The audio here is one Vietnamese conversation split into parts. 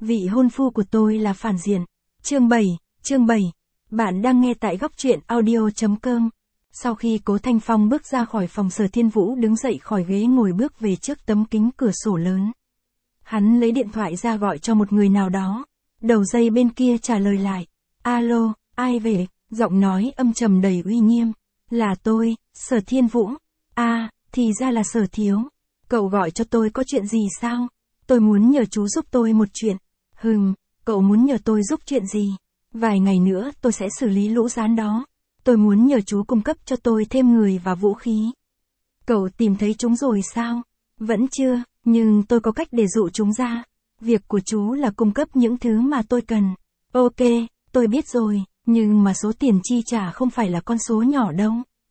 Vị hôn phu của tôi là phản diện. Chương 7. Bạn đang nghe tại góc truyện audio.com. Sau khi Cố Thanh Phong bước ra khỏi phòng, Sở Thiên Vũ đứng dậy khỏi ghế ngồi bước về trước tấm kính cửa sổ lớn. Hắn lấy điện thoại ra gọi cho một người nào đó. Đầu dây bên kia trả lời lại. Alo, ai về? Giọng nói âm trầm đầy uy nghiêm. Là tôi, Sở Thiên Vũ. À, thì ra là Sở Thiếu. Cậu gọi cho tôi có chuyện gì sao? Tôi muốn nhờ chú giúp tôi một chuyện. Cậu muốn nhờ tôi giúp chuyện gì? Vài ngày nữa tôi sẽ xử lý lũ gián đó. Tôi muốn nhờ chú cung cấp cho tôi thêm người và vũ khí. Cậu tìm thấy chúng rồi sao? Vẫn chưa, nhưng tôi có cách để dụ chúng ra. Việc của chú là cung cấp những thứ mà tôi cần. Ok, tôi biết rồi, nhưng mà số tiền chi trả không phải là con số nhỏ đâu.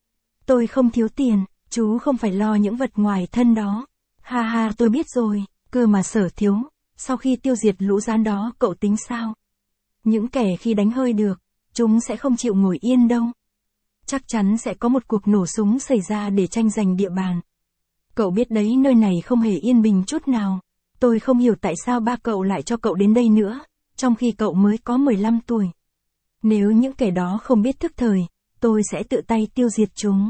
Tôi không thiếu tiền, chú không phải lo những vật ngoài thân đó. Ha ha, tôi biết rồi, cơ mà Sở Thiếu, sau khi tiêu diệt lũ gián đó cậu tính sao? Những kẻ khi đánh hơi được, chúng sẽ không chịu ngồi yên đâu. Chắc chắn sẽ có một cuộc nổ súng xảy ra để tranh giành địa bàn. Cậu biết đấy, nơi này không hề yên bình chút nào. Tôi không hiểu tại sao ba cậu lại cho cậu đến đây nữa, trong khi cậu mới có 15 tuổi. Nếu những kẻ đó không biết thức thời, tôi sẽ tự tay tiêu diệt chúng.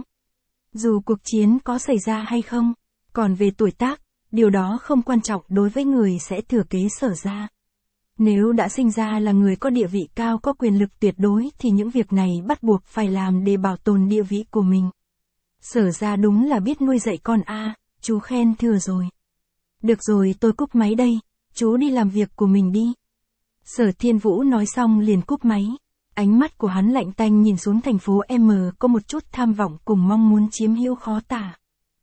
Dù cuộc chiến có xảy ra hay không, còn về tuổi tác, điều đó không quan trọng đối với người sẽ thừa kế Sở gia. Nếu đã sinh ra là người có địa vị cao, có quyền lực tuyệt đối thì những việc này bắt buộc phải làm để bảo tồn địa vị của mình. Sở gia đúng là biết nuôi dạy con a, chú khen thừa rồi. Được rồi, tôi cúp máy đây, chú đi làm việc của mình đi. Sở Thiên Vũ nói xong liền cúp máy. Ánh mắt của hắn lạnh tanh nhìn xuống thành phố M, có một chút tham vọng cùng mong muốn chiếm hữu khó tả.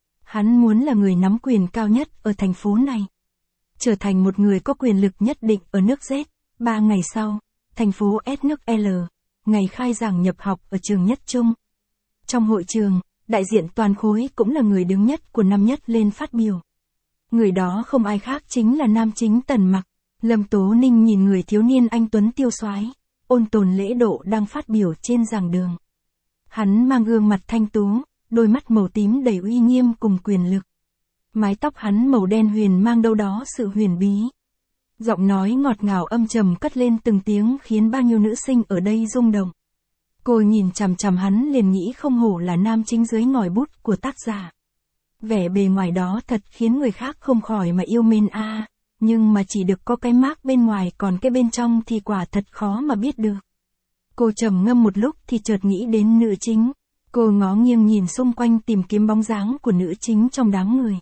Hắn muốn là người nắm quyền cao nhất ở thành phố này. Trở thành một người có quyền lực nhất định ở nước Z. 3 ngày sau, thành phố S nước L, ngày khai giảng nhập học ở trường Nhất Trung. Trong hội trường, đại diện toàn khối cũng là người đứng nhất của năm nhất lên phát biểu. Người đó không ai khác chính là nam chính Tần Mặc. Lâm Tố Ninh nhìn người thiếu niên anh tuấn tiêu soái, ôn tồn lễ độ đang phát biểu trên giảng đường. Hắn mang gương mặt thanh tú, đôi mắt màu tím đầy uy nghiêm cùng quyền lực. Mái tóc hắn màu đen huyền mang đâu đó sự huyền bí. Giọng nói ngọt ngào âm trầm cất lên từng tiếng khiến bao nhiêu nữ sinh ở đây rung động. Cô nhìn chằm chằm hắn liền nghĩ không hổ là nam chính dưới ngòi bút của tác giả. Vẻ bề ngoài đó thật khiến người khác không khỏi mà yêu mến a, nhưng mà chỉ được có cái mác bên ngoài, còn cái bên trong thì quả thật khó mà biết được. Cô trầm ngâm một lúc thì chợt nghĩ đến nữ chính. Cô ngó nghiêng nhìn xung quanh tìm kiếm bóng dáng của nữ chính trong đám người.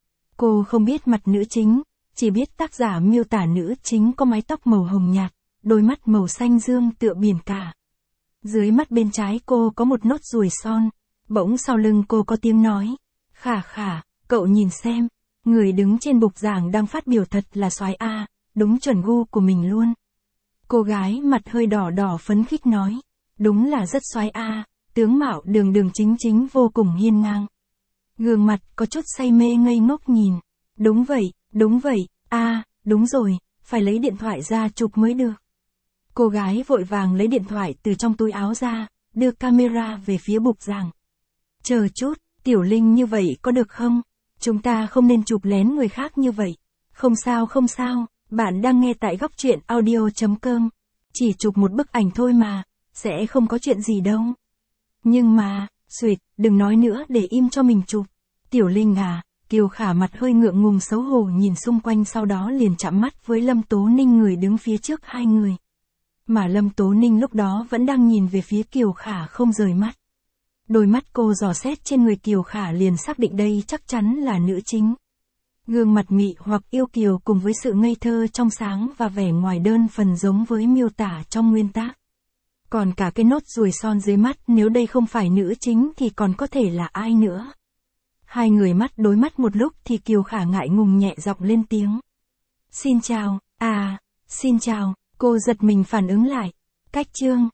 Cô không biết mặt nữ chính, chỉ biết tác giả miêu tả nữ chính có mái tóc màu hồng nhạt, đôi mắt màu xanh dương tựa biển cả. Dưới mắt bên trái cô có một nốt ruồi son, bỗng sau lưng cô có tiếng nói. Khả khả, cậu nhìn xem, người đứng trên bục giảng đang phát biểu thật là soái a, đúng chuẩn gu của mình luôn. Cô gái mặt hơi đỏ đỏ phấn khích nói, đúng là rất soái a, tướng mạo đường đường chính chính vô cùng hiên ngang. Gương mặt có chút say mê ngây ngốc nhìn. Đúng vậy, đúng rồi, phải lấy điện thoại ra chụp mới được. Cô gái vội vàng lấy điện thoại từ trong túi áo ra, đưa camera về phía bục giảng. Chờ chút, Tiểu Linh, như vậy có được không? Chúng ta không nên chụp lén người khác như vậy. Không sao, bạn đang nghe tại góc truyện audio.com. Chỉ chụp một bức ảnh thôi mà, sẽ không có chuyện gì đâu. Nhưng mà, đừng nói nữa, để im cho mình chụp. Tiểu Linh à, Kiều Khả mặt hơi ngượng ngùng xấu hổ nhìn xung quanh, sau đó liền chạm mắt với Lâm Tố Ninh người đứng phía trước hai người. Mà Lâm Tố Ninh lúc đó vẫn đang nhìn về phía Kiều Khả không rời mắt. Đôi mắt cô dò xét trên người Kiều Khả liền xác định đây chắc chắn là nữ chính. Gương mặt mị hoặc yêu kiều cùng với sự ngây thơ trong sáng và vẻ ngoài đơn phần giống với miêu tả trong nguyên tác. Còn cả cái nốt ruồi son dưới mắt, nếu đây không phải nữ chính thì còn có thể là ai nữa. Hai người mắt đối mắt một lúc thì Kiều Khả ngại ngùng nhẹ giọng lên tiếng. Xin chào, xin chào, cô giật mình phản ứng lại. Cách chương,